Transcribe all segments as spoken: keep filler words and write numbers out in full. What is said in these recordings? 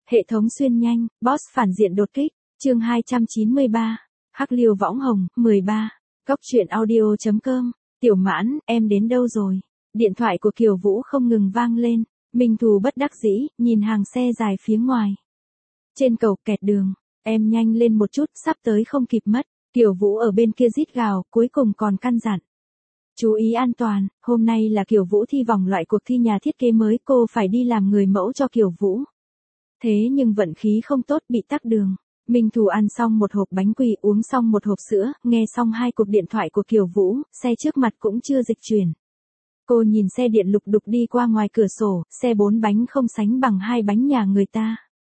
Hệ thống xuyên nhanh, boss phản diện đột kích, chương hai trăm chín mươi ba. Hắc liêu võng hồng, mười ba. Cóc truyện audio chấm com. Tiểu Mãn, em đến đâu rồi? Điện thoại của Kiều Vũ không ngừng vang lên, Minh Thù bất đắc dĩ, nhìn hàng xe dài phía ngoài. Trên cầu kẹt đường, em nhanh lên một chút, sắp tới không kịp mất. Kiều Vũ ở bên kia rít gào, cuối cùng còn căn dặn. Chú ý an toàn, hôm nay là Kiều Vũ thi vòng loại cuộc thi nhà thiết kế mới, cô phải đi làm người mẫu cho Kiều Vũ. Thế nhưng vận khí không tốt, bị tắc đường. Minh Thù ăn xong một hộp bánh quy, uống xong một hộp sữa, nghe xong hai cuộc điện thoại của Kiều Vũ, xe trước mặt cũng chưa dịch chuyển. Cô nhìn xe điện lục đục đi qua ngoài cửa sổ, xe bốn bánh không sánh bằng hai bánh nhà người ta.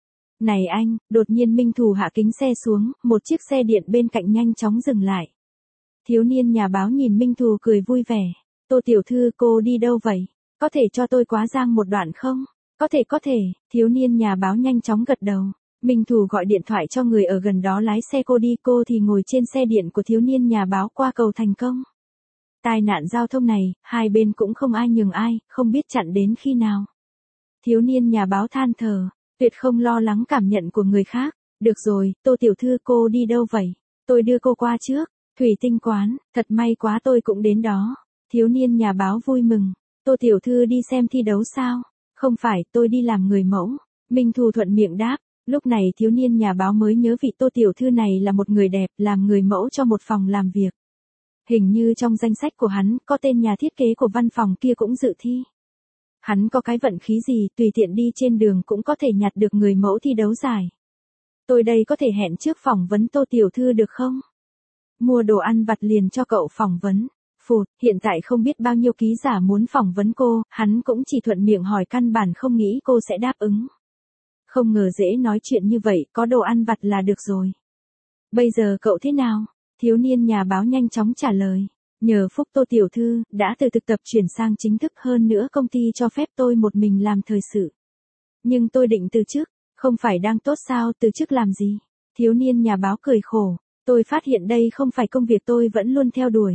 Này anh, đột nhiên Minh Thù hạ kính xe xuống, một chiếc xe điện bên cạnh nhanh chóng dừng lại. Thiếu niên nhà báo nhìn Minh Thù cười vui vẻ. Tô tiểu thư, cô đi đâu vậy? Có thể cho tôi quá giang một đoạn không? Có thể có thể, thiếu niên nhà báo nhanh chóng gật đầu. Minh Thù gọi điện thoại cho người ở gần đó lái xe cô đi, cô thì ngồi trên xe điện của thiếu niên nhà báo qua cầu thành công. Tai nạn giao thông này, hai bên cũng không ai nhường ai, không biết chặn đến khi nào. Thiếu niên nhà báo than thở, tuyệt không lo lắng cảm nhận của người khác. Được rồi, Tô tiểu thư, cô đi đâu vậy? Tôi đưa cô qua trước. Thủy Tinh quán, thật may quá tôi cũng đến đó. Thiếu niên nhà báo vui mừng. Tô tiểu thư đi xem thi đấu sao? Không phải, tôi đi làm người mẫu. Minh Thù thuận miệng đáp. Lúc này thiếu niên nhà báo mới nhớ vị Tô tiểu thư này là một người đẹp, làm người mẫu cho một phòng làm việc. Hình như trong danh sách của hắn, có tên nhà thiết kế của văn phòng kia cũng dự thi. Hắn có cái vận khí gì, tùy tiện đi trên đường cũng có thể nhặt được người mẫu thi đấu giải. Tôi đây có thể hẹn trước phỏng vấn Tô tiểu thư được không? Mua đồ ăn vặt liền cho cậu phỏng vấn. Phụt, hiện tại không biết bao nhiêu ký giả muốn phỏng vấn cô, hắn cũng chỉ thuận miệng hỏi, căn bản không nghĩ cô sẽ đáp ứng. Không ngờ dễ nói chuyện như vậy, có đồ ăn vặt là được rồi. Bây giờ cậu thế nào? Thiếu niên nhà báo nhanh chóng trả lời. Nhờ phúc Tô tiểu thư, đã từ thực tập chuyển sang chính thức, hơn nữa công ty cho phép tôi một mình làm thời sự. Nhưng tôi định từ chức, không phải đang tốt sao, từ chức làm gì? Thiếu niên nhà báo cười khổ. Tôi phát hiện đây không phải công việc tôi vẫn luôn theo đuổi.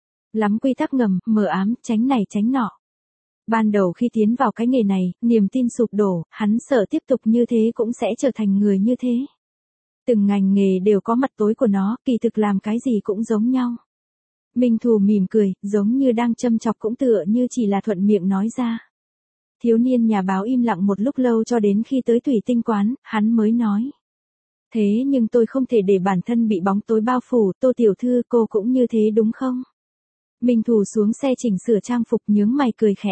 Lắm quy tắc ngầm, mờ ám, tránh này tránh nọ. Ban đầu khi tiến vào cái nghề này, niềm tin sụp đổ, hắn sợ tiếp tục như thế cũng sẽ trở thành người như thế. Từng ngành nghề đều có mặt tối của nó, kỳ thực làm cái gì cũng giống nhau. Minh Thù mỉm cười, giống như đang châm chọc cũng tựa như chỉ là thuận miệng nói ra. Thiếu niên nhà báo im lặng một lúc lâu cho đến khi tới Thủy Tinh quán, hắn mới nói. Thế nhưng tôi không thể để bản thân bị bóng tối bao phủ, Tô tiểu thư, cô cũng như thế đúng không? Minh Thù xuống xe chỉnh sửa trang phục, nhướng mày cười khẽ.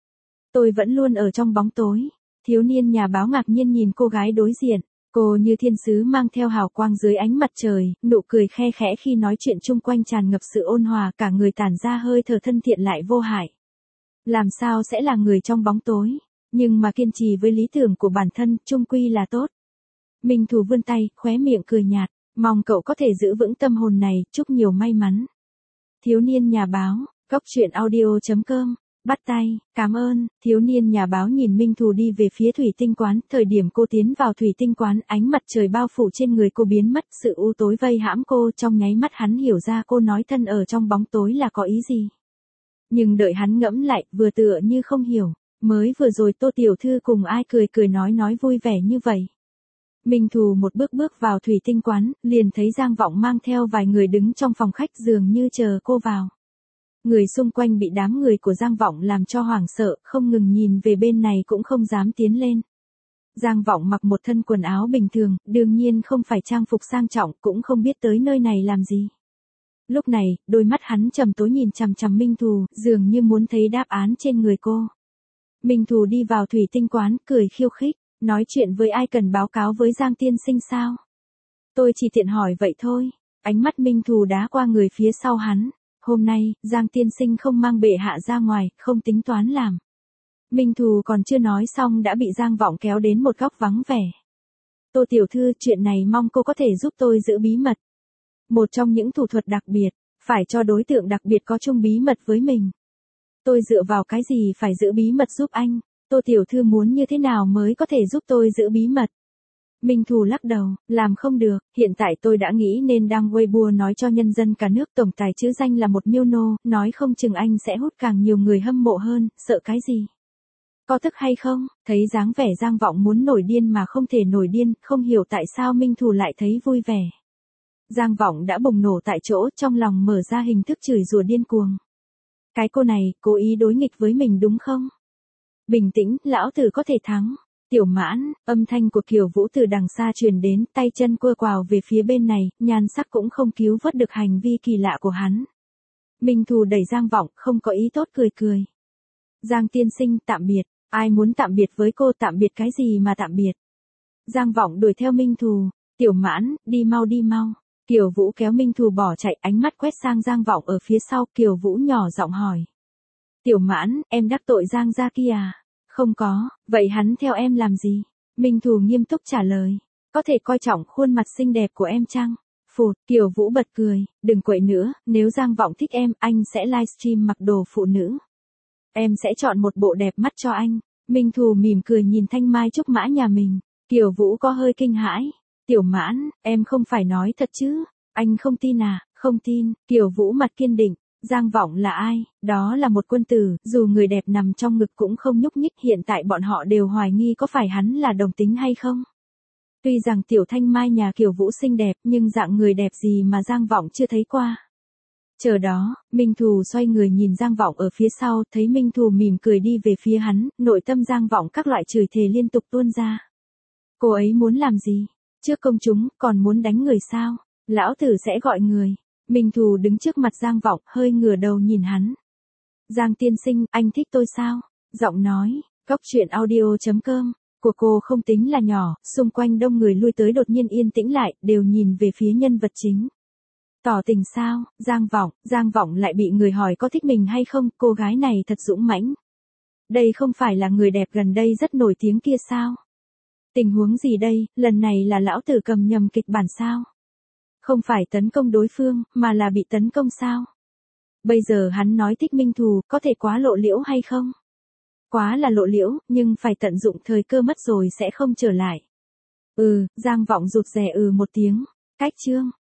Tôi vẫn luôn ở trong bóng tối. Thiếu niên nhà báo ngạc nhiên nhìn cô gái đối diện. Cô như thiên sứ mang theo hào quang dưới ánh mặt trời, nụ cười khe khẽ khi nói chuyện, chung quanh tràn ngập sự ôn hòa, cả người tản ra hơi thở thân thiện lại vô hại. Làm sao sẽ là người trong bóng tối, nhưng mà kiên trì với lý tưởng của bản thân, chung quy là tốt. Minh Thù vươn tay, khóe miệng cười nhạt, mong cậu có thể giữ vững tâm hồn này, chúc nhiều may mắn. Thiếu niên nhà báo, cóc truyện audio chấm com, bắt tay, cảm ơn. Thiếu niên nhà báo nhìn Minh Thù đi về phía Thủy Tinh quán, thời điểm cô tiến vào Thủy Tinh quán, ánh mặt trời bao phủ trên người cô biến mất, sự u tối vây hãm cô, trong nháy mắt hắn hiểu ra cô nói thân ở trong bóng tối là có ý gì. Nhưng đợi hắn ngẫm lại, vừa tựa như không hiểu, mới vừa rồi Tô tiểu thư cùng ai cười cười nói nói vui vẻ như vậy. Minh Thù một bước bước vào Thủy Tinh quán, liền thấy Giang Vọng mang theo vài người đứng trong phòng khách dường như chờ cô vào. Người xung quanh bị đám người của Giang Vọng làm cho hoảng sợ, không ngừng nhìn về bên này cũng không dám tiến lên. Giang Vọng mặc một thân quần áo bình thường, đương nhiên không phải trang phục sang trọng, cũng không biết tới nơi này làm gì. Lúc này, đôi mắt hắn trầm tối nhìn chằm chằm Minh Thù, dường như muốn thấy đáp án trên người cô. Minh Thù đi vào Thủy Tinh quán, cười khiêu khích. Nói chuyện với ai cần báo cáo với Giang tiên sinh sao? Tôi chỉ tiện hỏi vậy thôi. Ánh mắt Minh Thù đá qua người phía sau hắn. Hôm nay, Giang tiên sinh không mang bệ hạ ra ngoài, không tính toán làm. Minh Thù còn chưa nói xong đã bị Giang Vọng kéo đến một góc vắng vẻ. Tô tiểu thư, chuyện này mong cô có thể giúp tôi giữ bí mật. Một trong những thủ thuật đặc biệt, phải cho đối tượng đặc biệt có chung bí mật với mình. Tôi dựa vào cái gì phải giữ bí mật giúp anh? Tô tiểu thư muốn như thế nào mới có thể giúp tôi giữ bí mật? Minh Thù lắc đầu, làm không được, hiện tại tôi đã nghĩ nên đăng Weibo nói cho nhân dân cả nước tổng tài chữ danh là một miêu nô, nói không chừng anh sẽ hút càng nhiều người hâm mộ hơn, sợ cái gì? Có thức hay không? Thấy dáng vẻ Giang Vọng muốn nổi điên mà không thể nổi điên, không hiểu tại sao Minh Thù lại thấy vui vẻ. Giang Vọng đã bùng nổ tại chỗ, trong lòng mở ra hình thức chửi rủa điên cuồng. Cái cô này, cố ý đối nghịch với mình đúng không? Bình tĩnh, lão tử có thể thắng. Tiểu Mãn, âm thanh của Kiều Vũ từ đằng xa truyền đến, tay chân quơ quào về phía bên này, nhan sắc cũng không cứu vớt được hành vi kỳ lạ của hắn. Minh Thù đẩy Giang Vọng, không có ý tốt cười cười. Giang tiên sinh, tạm biệt. Ai muốn tạm biệt với cô, tạm biệt cái gì mà tạm biệt? Giang Vọng đuổi theo Minh Thù. Tiểu Mãn, đi mau đi mau. Kiều Vũ kéo Minh Thù bỏ chạy, ánh mắt quét sang Giang Vọng ở phía sau, Kiều Vũ nhỏ giọng hỏi. Tiểu Mãn, em đắc tội Giang gia kia à? Không có, vậy hắn theo em làm gì? Minh Thù nghiêm túc trả lời. Có thể coi trọng khuôn mặt xinh đẹp của em chăng? Phụt, Kiều Vũ bật cười, đừng quậy nữa, nếu Giang Vọng thích em, anh sẽ livestream mặc đồ phụ nữ. Em sẽ chọn một bộ đẹp mắt cho anh. Minh Thù mỉm cười nhìn thanh mai trúc mã nhà mình. Kiều Vũ có hơi kinh hãi. Tiểu Mãn, em không phải nói thật chứ? Anh không tin à? Không tin. Kiều Vũ mặt kiên định. Giang Vọng là ai? Đó là một quân tử, dù người đẹp nằm trong ngực cũng không nhúc nhích, hiện tại bọn họ đều hoài nghi có phải hắn là đồng tính hay không. Tuy rằng tiểu thanh mai nhà Kiều Vũ xinh đẹp, nhưng dạng người đẹp gì mà Giang Vọng chưa thấy qua. Chờ đó, Minh Thù xoay người nhìn Giang Vọng ở phía sau, thấy Minh Thù mỉm cười đi về phía hắn, nội tâm Giang Vọng các loại chửi thề liên tục tuôn ra. Cô ấy muốn làm gì? Trước công chúng, còn muốn đánh người sao? Lão tử sẽ gọi người. Minh Thù đứng trước mặt Giang Vọng, hơi ngửa đầu nhìn hắn. Giang tiên sinh, anh thích tôi sao? Giọng nói, góc truyện audio chấm com, của cô không tính là nhỏ, xung quanh đông người lui tới đột nhiên yên tĩnh lại, đều nhìn về phía nhân vật chính. Tỏ tình sao? Giang Vọng, Giang Vọng lại bị người hỏi có thích mình hay không, cô gái này thật dũng mãnh. Đây không phải là người đẹp gần đây rất nổi tiếng kia sao? Tình huống gì đây, lần này là lão tử cầm nhầm kịch bản sao? Không phải tấn công đối phương, mà là bị tấn công sao? Bây giờ hắn nói thích Minh Thù, có thể quá lộ liễu hay không? Quá là lộ liễu, nhưng phải tận dụng thời cơ, mất rồi sẽ không trở lại. Ừ, Giang Vọng rụt rè ừ một tiếng. Cách chương.